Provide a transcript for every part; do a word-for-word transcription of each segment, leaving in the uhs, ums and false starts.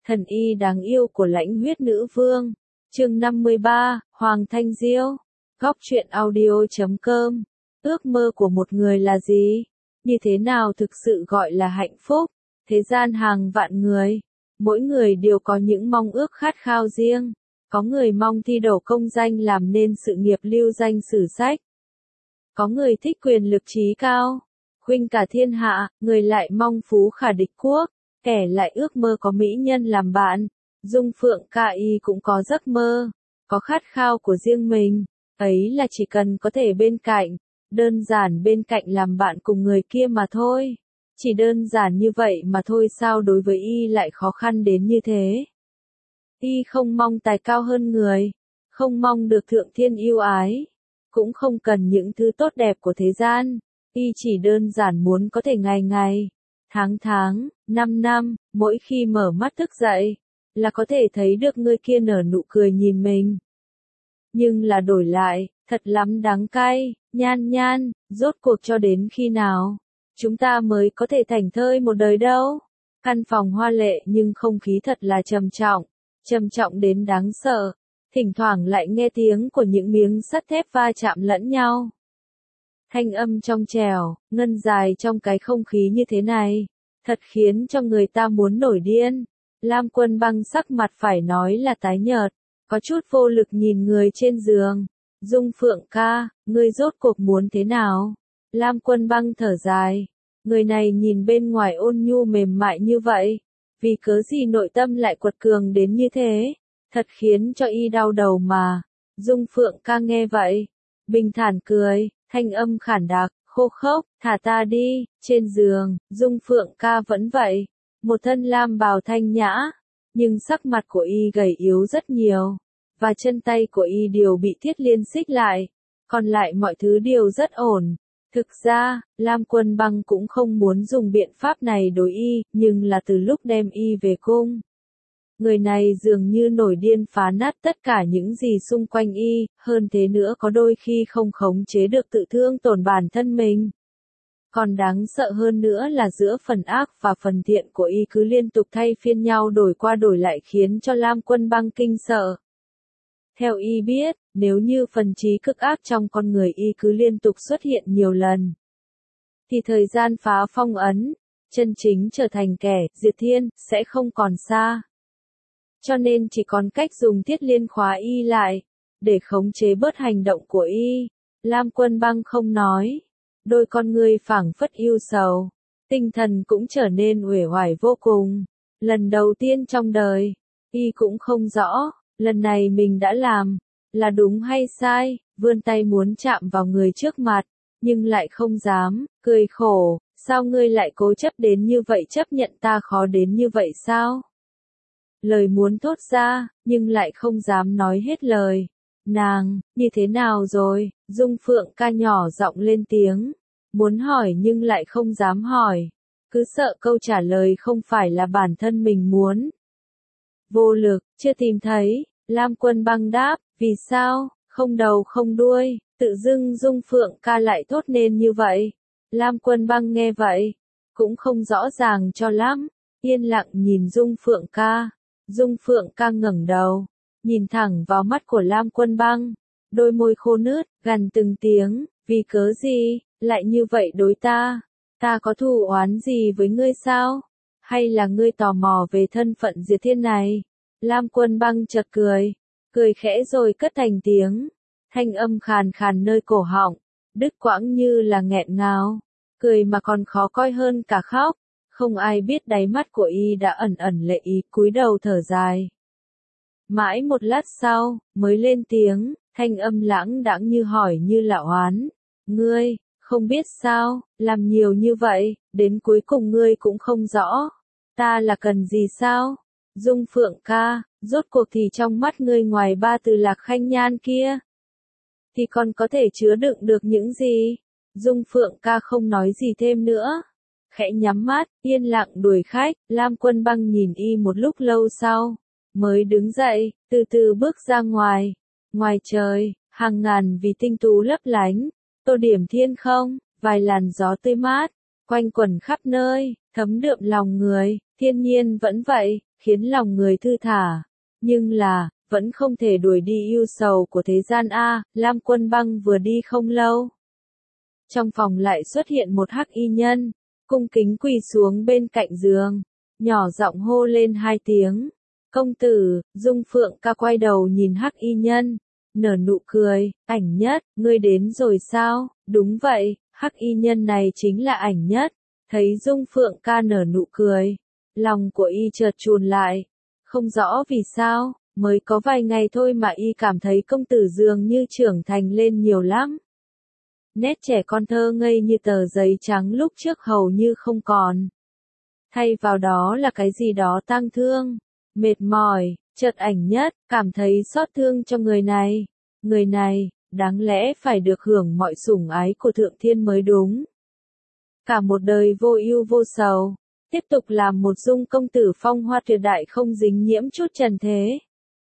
Thần y đáng yêu của lãnh huyết nữ vương. Chương năm mươi ba, Hoàng Thanh Diêu. Góc truyện audio chấm com. Ước mơ của một người là gì? Như thế nào thực sự gọi là hạnh phúc? Thế gian hàng vạn người, mỗi người đều có những mong ước khát khao riêng. Có người mong thi đỗ công danh làm nên sự nghiệp lưu danh sử sách. Có người thích quyền lực trí cao, khuynh cả thiên hạ, người lại mong phú khả địch quốc, kẻ lại ước mơ có mỹ nhân làm bạn. Dung Phượng Ca Y cũng có giấc mơ, có khát khao của riêng mình, ấy là chỉ cần có thể bên cạnh, đơn giản bên cạnh làm bạn cùng người kia mà thôi. Chỉ đơn giản như vậy mà thôi sao đối với Y lại khó khăn đến như thế. Y không mong tài cao hơn người, không mong được thượng thiên yêu ái, cũng không cần những thứ tốt đẹp của thế gian. Y chỉ đơn giản muốn có thể ngày ngày, tháng tháng, năm năm, mỗi khi mở mắt thức dậy, là có thể thấy được người kia nở nụ cười nhìn mình. Nhưng là đổi lại, thật lắm đắng cay, Nhan Nhan, rốt cuộc cho đến khi nào, chúng ta mới có thể thảnh thơi một đời đâu. Căn phòng hoa lệ nhưng không khí thật là trầm trọng, trầm trọng đến đáng sợ, thỉnh thoảng lại nghe tiếng của những miếng sắt thép va chạm lẫn nhau. Thanh âm trong trẻo, ngân dài trong cái không khí như thế này, thật khiến cho người ta muốn nổi điên. Lam Quân Băng sắc mặt phải nói là tái nhợt, có chút vô lực nhìn người trên giường. Dung Phượng Ca, ngươi rốt cuộc muốn thế nào? Lam Quân Băng thở dài, người này nhìn bên ngoài ôn nhu mềm mại như vậy, vì cớ gì nội tâm lại quật cường đến như thế, thật khiến cho Y đau đầu mà. Dung Phượng Ca nghe vậy, bình thản cười, thanh âm khản đặc, khô khốc, thả ta đi. Trên giường, Dung Phượng Ca vẫn vậy, một thân lam bào thanh nhã, nhưng sắc mặt của Y gầy yếu rất nhiều, và chân tay của Y đều bị thiết liên xích lại, còn lại mọi thứ đều rất ổn. Thực ra, Lam Quân Băng cũng không muốn dùng biện pháp này đối Y, nhưng là từ lúc đem Y về cung, người này dường như nổi điên phá nát tất cả những gì xung quanh Y, hơn thế nữa có đôi khi không khống chế được tự thương tổn bản thân mình. Còn đáng sợ hơn nữa là giữa phần ác và phần thiện của Y cứ liên tục thay phiên nhau đổi qua đổi lại khiến cho Lam Quân Băng kinh sợ. Theo Y biết, nếu như phần trí cực ác trong con người Y cứ liên tục xuất hiện nhiều lần, thì thời gian phá phong ấn, chân chính trở thành kẻ diệt thiên, sẽ không còn xa. Cho nên chỉ còn cách dùng thiết liên khóa Y lại, để khống chế bớt hành động của Y. Lam Quân Băng không nói, đôi con ngươi phảng phất ưu sầu, tinh thần cũng trở nên uể oải vô cùng. Lần đầu tiên trong đời, Y cũng không rõ, lần này mình đã làm, là đúng hay sai, vươn tay muốn chạm vào người trước mặt, nhưng lại không dám, cười khổ, sao ngươi lại cố chấp đến như vậy, chấp nhận ta khó đến như vậy sao? Lời muốn thốt ra, nhưng lại không dám nói hết lời. Nàng, như thế nào rồi? Dung Phượng Ca nhỏ giọng lên tiếng, muốn hỏi nhưng lại không dám hỏi, cứ sợ câu trả lời không phải là bản thân mình muốn. Vô lực, chưa tìm thấy. Lam Quân Băng đáp, vì sao, không đầu không đuôi, tự dưng Dung Phượng Ca lại thốt nên như vậy. Lam Quân Băng nghe vậy, cũng không rõ ràng cho lắm, yên lặng nhìn Dung Phượng Ca. Dung Phượng Ca ngẩng đầu, nhìn thẳng vào mắt của Lam Quân Băng, đôi môi khô nứt, gằn từng tiếng, vì cớ gì, lại như vậy đối ta, ta có thù oán gì với ngươi sao, hay là ngươi tò mò về thân phận diệt thiên này? Lam Quân Băng chợt cười, cười khẽ rồi cất thành tiếng, thanh âm khàn khàn nơi cổ họng, đứt quãng như là nghẹn ngào, cười mà còn khó coi hơn cả khóc. Không ai biết đáy mắt của Y đã ẩn ẩn lệ ý, cúi đầu thở dài. Mãi một lát sau, mới lên tiếng, thanh âm lãng đãng như hỏi như là oán. Ngươi, không biết sao, làm nhiều như vậy, đến cuối cùng ngươi cũng không rõ. Ta là cần gì sao? Dung Phượng Ca, rốt cuộc thì trong mắt ngươi ngoài ba từ Lạc Khanh Nhan kia, thì còn có thể chứa đựng được những gì? Dung Phượng Ca không nói gì thêm nữa, khẽ nhắm mắt, yên lặng đuổi khách. Lam Quân Băng nhìn Y một lúc lâu sau, mới đứng dậy, từ từ bước ra ngoài. Ngoài trời, hàng ngàn vì tinh tú lấp lánh, tô điểm thiên không, vài làn gió tươi mát, quanh quẩn khắp nơi, thấm đượm lòng người. Thiên nhiên vẫn vậy, khiến lòng người thư thả. Nhưng là, vẫn không thể đuổi đi ưu sầu của thế gian a. Lam Quân Băng vừa đi không lâu. Trong phòng lại xuất hiện một hắc y nhân, cung kính quỳ xuống bên cạnh giường, nhỏ giọng hô lên hai tiếng. Công tử, Dung Phượng ca quay đầu nhìn hắc y nhân, nở nụ cười, Ảnh Nhất, ngươi đến rồi sao? Đúng vậy, hắc y nhân này chính là Ảnh Nhất. Thấy Dung Phượng ca nở nụ cười, lòng của y chợt chùn lại, không rõ vì sao, mới có vài ngày thôi mà y cảm thấy công tử dường như trưởng thành lên nhiều lắm. Nét trẻ con thơ ngây như tờ giấy trắng lúc trước hầu như không còn. Thay vào đó là cái gì đó tang thương, mệt mỏi, chợt Ảnh Nhất cảm thấy xót thương cho người này. Người này, đáng lẽ phải được hưởng mọi sủng ái của Thượng Thiên mới đúng. Cả một đời vô ưu vô sầu, tiếp tục làm một Dung công tử phong hoa tuyệt đại không dính nhiễm chút trần thế.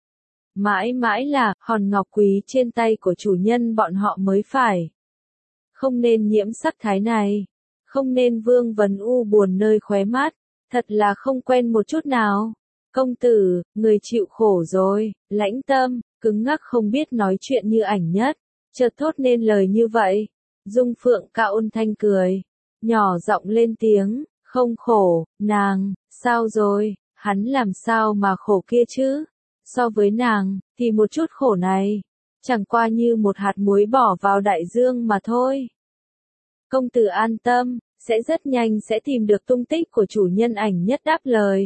Mãi mãi là hòn ngọc quý trên tay của chủ nhân bọn họ mới phải. Không nên nhiễm sắc thái này, không nên vương vấn u buồn nơi khóe mắt, thật là không quen một chút nào. Công tử, người chịu khổ rồi, Lãnh Tâm, cứng ngắc không biết nói chuyện như Ảnh Nhất, chợt thốt nên lời như vậy. Dung Phượng ca ôn thanh cười, nhỏ giọng lên tiếng, không khổ, nàng, sao rồi, hắn làm sao mà khổ kia chứ? So với nàng, thì một chút khổ này, chẳng qua như một hạt muối bỏ vào đại dương mà thôi. Công tử an tâm, sẽ rất nhanh sẽ tìm được tung tích của chủ nhân. Ảnh Nhất đáp lời.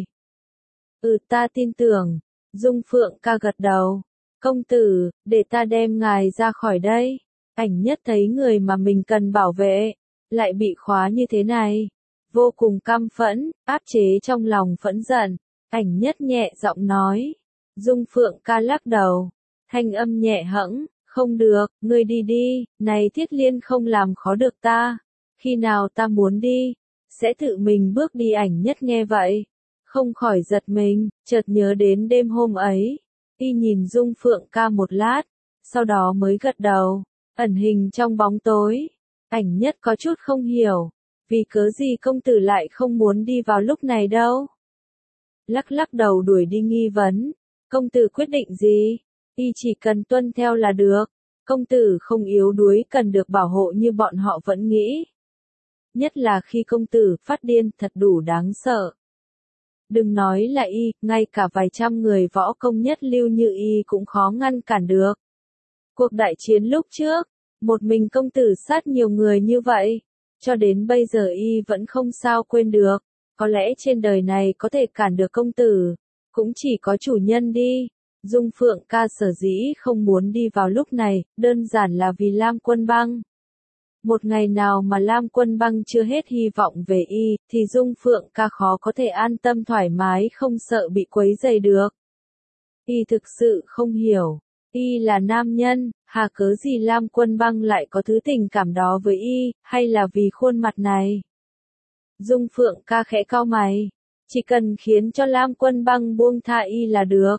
Ừ, ta tin tưởng. Dung Phượng ca gật đầu. Công tử, để ta đem ngài ra khỏi đây. Ảnh Nhất thấy người mà mình cần bảo vệ, lại bị khóa như thế này. Vô cùng căm phẫn, áp chế trong lòng phẫn giận. Ảnh Nhất nhẹ giọng nói. Dung Phượng ca lắc đầu. Thanh âm nhẹ hẫng, không được, ngươi đi đi, này Thiết Liên không làm khó được ta. Khi nào ta muốn đi, sẽ tự mình bước đi. Ảnh Nhất nghe vậy, không khỏi giật mình, chợt nhớ đến đêm hôm ấy. Y nhìn Dung Phượng ca một lát, sau đó mới gật đầu, ẩn hình trong bóng tối. Ảnh Nhất có chút không hiểu, vì cớ gì công tử lại không muốn đi vào lúc này đâu. Lắc lắc đầu đuổi đi nghi vấn, công tử quyết định gì? Y chỉ cần tuân theo là được, công tử không yếu đuối cần được bảo hộ như bọn họ vẫn nghĩ. Nhất là khi công tử phát điên thật đủ đáng sợ. Đừng nói là y, ngay cả vài trăm người võ công nhất lưu như y cũng khó ngăn cản được. Cuộc đại chiến lúc trước, một mình công tử sát nhiều người như vậy, cho đến bây giờ y vẫn không sao quên được. Có lẽ trên đời này có thể cản được công tử, cũng chỉ có chủ nhân đi. Dung Phượng ca sở dĩ không muốn đi vào lúc này, đơn giản là vì Lam Quân Băng. Một ngày nào mà Lam Quân Băng chưa hết hy vọng về y, thì Dung Phượng ca khó có thể an tâm thoải mái không sợ bị quấy rầy được. Y thực sự không hiểu, y là nam nhân, hà cớ gì Lam Quân Băng lại có thứ tình cảm đó với y, hay là vì khuôn mặt này? Dung Phượng ca khẽ cau mày, chỉ cần khiến cho Lam Quân Băng buông tha y là được.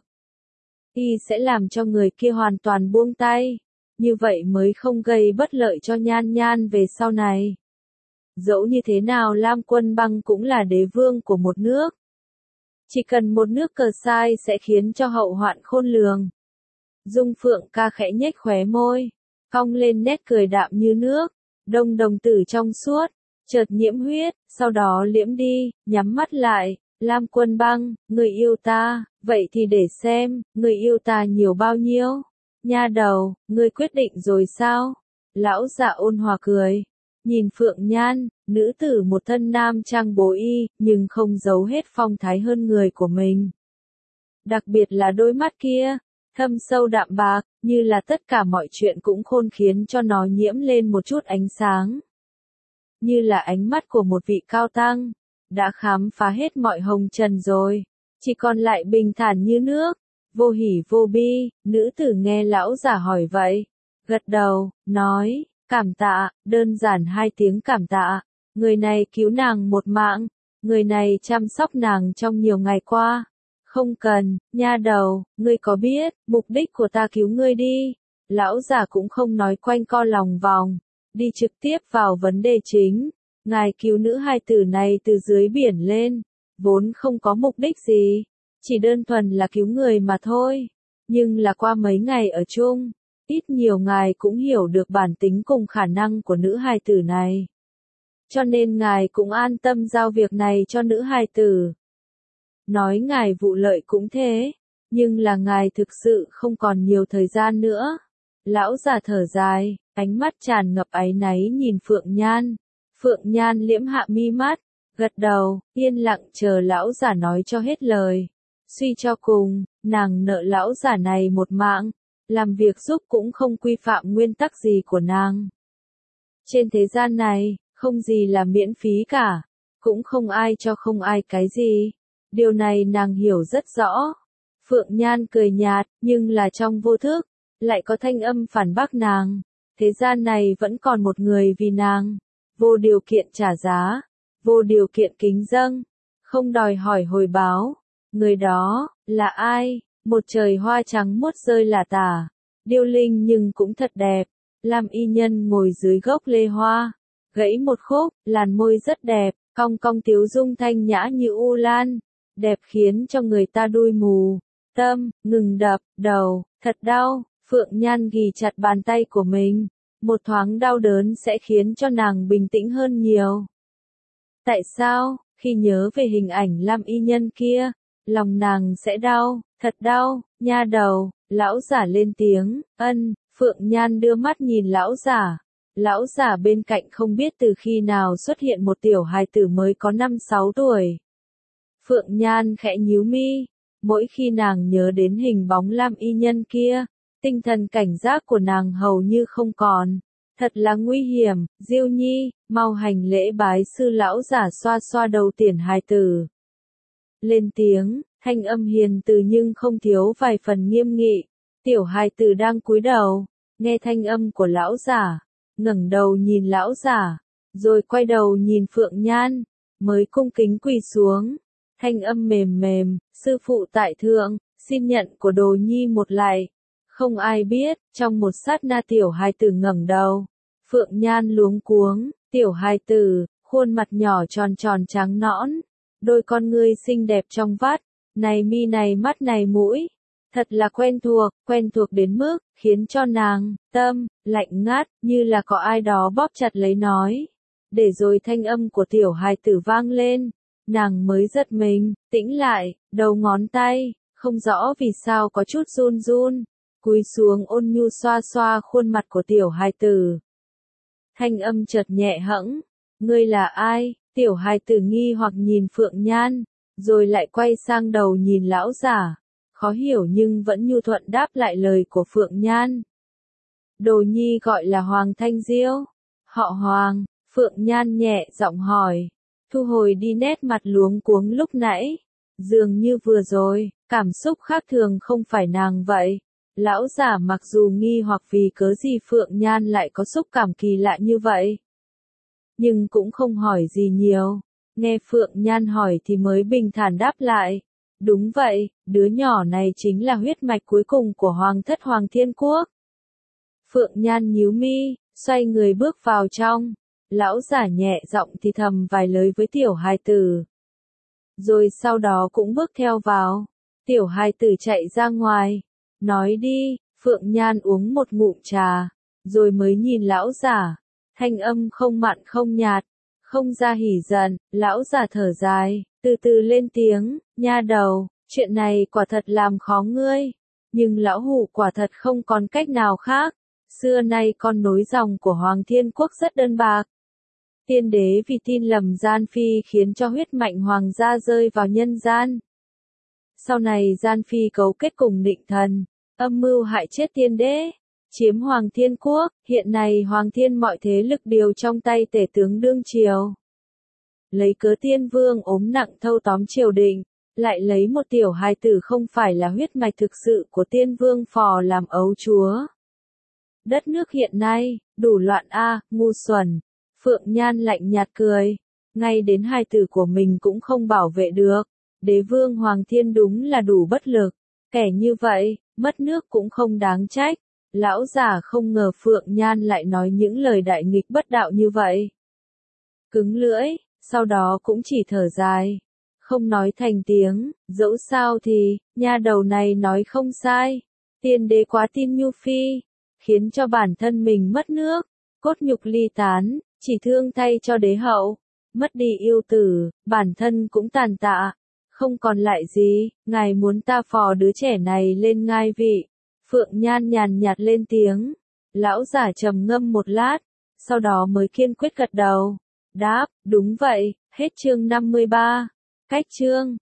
Y sẽ làm cho người kia hoàn toàn buông tay. Như vậy mới không gây bất lợi cho Nhan Nhan về sau này. Dẫu như thế nào Lam Quân Băng cũng là đế vương của một nước. Chỉ cần một nước cờ sai sẽ khiến cho hậu hoạn khôn lường. Dung Phượng ca khẽ nhếch khóe môi, cong lên nét cười đạm như nước, đông đồng tử trong suốt, chợt nhiễm huyết, sau đó liễm đi, nhắm mắt lại. Lam Quân Băng, người yêu ta, vậy thì để xem, người yêu ta nhiều bao nhiêu? Nha đầu, ngươi quyết định rồi sao? Lão giả ôn hòa cười, nhìn Phượng Nhan, nữ tử một thân nam trang bố y, nhưng không giấu hết phong thái hơn người của mình. Đặc biệt là đôi mắt kia, thâm sâu đạm bạc, như là tất cả mọi chuyện cũng khôn khiến cho nó nhiễm lên một chút ánh sáng. Như là ánh mắt của một vị cao tăng, đã khám phá hết mọi hồng trần rồi, chỉ còn lại bình thản như nước. Vô hỉ vô bi, nữ tử nghe lão giả hỏi vậy, gật đầu, nói, cảm tạ, đơn giản hai tiếng cảm tạ, người này cứu nàng một mạng, người này chăm sóc nàng trong nhiều ngày qua. Không cần, nha đầu, ngươi có biết, mục đích của ta cứu ngươi đi. Lão giả cũng không nói quanh co lòng vòng, đi trực tiếp vào vấn đề chính. Ngài cứu nữ hài tử này từ dưới biển lên, vốn không có mục đích gì. chỉ đơn thuần là cứu người mà thôi. Nhưng là qua mấy ngày ở chung, ít nhiều ngài cũng hiểu được bản tính cùng khả năng của nữ hài tử này. Cho nên ngài cũng an tâm giao việc này cho nữ hài tử. Nói ngài vụ lợi cũng thế, nhưng là ngài thực sự không còn nhiều thời gian nữa. Lão già thở dài, ánh mắt tràn ngập áy náy nhìn Phượng Nhan. Phượng Nhan liễm hạ mi mắt, gật đầu, yên lặng chờ lão già nói cho hết lời. Suy cho cùng, nàng nợ lão già này một mạng, làm việc giúp cũng không quy phạm nguyên tắc gì của nàng. Trên thế gian này, không gì là miễn phí cả, cũng không ai cho không ai cái gì. Điều này nàng hiểu rất rõ. Phượng Nhan cười nhạt, nhưng là trong vô thức, lại có thanh âm phản bác nàng. Thế gian này vẫn còn một người vì nàng, vô điều kiện trả giá, vô điều kiện kính dâng, không đòi hỏi hồi báo. Người đó, là ai? Một trời hoa trắng muốt rơi lả tả, điêu linh nhưng cũng thật đẹp. Lam y nhân ngồi dưới gốc lê hoa, gãy một khúc, làn môi rất đẹp, cong cong tiếu dung thanh nhã như u lan, đẹp khiến cho người ta đuôi mù. Tâm, ngừng đập, đầu, thật đau. Phượng Nhan ghì chặt bàn tay của mình, một thoáng đau đớn sẽ khiến cho nàng bình tĩnh hơn nhiều. Tại sao, khi nhớ về hình ảnh Lam y nhân kia, lòng nàng sẽ đau, thật đau, nha đầu. Lão giả lên tiếng, ân. Phượng Nhan đưa mắt nhìn lão giả. Lão giả bên cạnh không biết từ khi nào xuất hiện một tiểu hài tử mới có năm sáu tuổi. Phượng Nhan khẽ nhíu mi, mỗi khi nàng nhớ đến hình bóng Lam y nhân kia, tinh thần cảnh giác của nàng hầu như không còn. Thật là nguy hiểm. Diêu Nhi, mau hành lễ bái sư. Lão giả xoa xoa đầu tiểu hài tử. Lên tiếng, thanh âm hiền từ nhưng không thiếu vài phần nghiêm nghị. Tiểu hài tử đang cúi đầu, nghe thanh âm của lão giả, ngẩng đầu nhìn lão giả, rồi quay đầu nhìn Phượng Nhan, mới cung kính quỳ xuống. Thanh âm mềm mềm, sư phụ tại thượng, xin nhận của đồ nhi một lạy. Không ai biết, trong một sát na tiểu hài tử ngẩng đầu. Phượng Nhan luống cuống, tiểu hài tử, khuôn mặt nhỏ tròn tròn trắng nõn, đôi con ngươi xinh đẹp trong vắt, này mi này mắt này mũi. Thật là quen thuộc, quen thuộc đến mức, khiến cho nàng, tâm, lạnh ngắt, như là có ai đó bóp chặt lấy nói. Để rồi thanh âm của tiểu hài tử vang lên, nàng mới giật mình, tĩnh lại, đầu ngón tay, không rõ vì sao có chút run run, cúi xuống ôn nhu xoa xoa khuôn mặt của tiểu hài tử. Thanh âm chợt nhẹ hẫng, ngươi là ai? Tiểu hài tử nghi hoặc nhìn Phượng Nhan, rồi lại quay sang đầu nhìn lão giả. Khó hiểu nhưng vẫn nhu thuận đáp lại lời của Phượng Nhan. Đồ nhi gọi là Hoàng Thanh Diêu. Họ Hoàng. Phượng Nhan nhẹ giọng hỏi, thu hồi đi nét mặt luống cuống lúc nãy. Dường như vừa rồi, cảm xúc khác thường không phải nàng vậy. Lão giả mặc dù nghi hoặc vì cớ gì Phượng Nhan lại có xúc cảm kỳ lạ như vậy, nhưng cũng không hỏi gì nhiều. Nghe Phượng Nhan hỏi thì mới bình thản đáp lại. Đúng vậy, đứa nhỏ này chính là huyết mạch cuối cùng của Hoàng thất Hoàng Thiên Quốc. Phượng Nhan nhíu mi, xoay người bước vào trong. Lão giả nhẹ giọng thì thầm vài lời với tiểu hài tử. Rồi sau đó cũng bước theo vào. Tiểu hài tử chạy ra ngoài. Nói đi. Phượng Nhan uống một ngụm trà, rồi mới nhìn lão giả. Thanh âm không mặn không nhạt, không ra hỉ giận. Lão giả thở dài, từ từ lên tiếng, nha đầu, chuyện này quả thật làm khó ngươi, nhưng lão hủ quả thật không còn cách nào khác. Xưa nay con nối dòng của Hoàng Thiên Quốc rất đơn bạc. Tiên đế vì tin lầm gian phi khiến cho huyết mạch hoàng gia rơi vào nhân gian. Sau này gian phi cấu kết cùng Định Thần, âm mưu hại chết tiên đế, chiếm Hoàng Thiên Quốc. Hiện nay Hoàng Thiên mọi thế lực đều trong tay tể tướng đương triều. Lấy cớ tiên vương ốm nặng thâu tóm triều đình, lại lấy một tiểu hài tử không phải là huyết mạch thực sự của tiên vương phò làm ấu chúa. Đất nước hiện nay, đủ loạn a, ngu xuẩn. Phượng Nhan lạnh nhạt cười, ngay đến hài tử của mình cũng không bảo vệ được. Đế vương Hoàng Thiên đúng là đủ bất lực, kẻ như vậy, mất nước cũng không đáng trách. Lão giả không ngờ Phượng Nhan lại nói những lời đại nghịch bất đạo như vậy. Cứng lưỡi, sau đó cũng chỉ thở dài. không nói thành tiếng, dẫu sao thì, nha đầu này nói không sai. Tiên đế quá tin Nhu Phi, khiến cho bản thân mình mất nước, cốt nhục ly tán, chỉ thương thay cho đế hậu. Mất đi yêu tử, bản thân cũng tàn tạ, không còn lại gì, ngài muốn ta phò đứa trẻ này lên ngai vị. Phượng Nhan nhàn nhạt lên tiếng, lão giả trầm ngâm một lát, sau đó mới kiên quyết gật đầu. Đáp, đúng vậy, hết chương năm mươi ba. Cách chương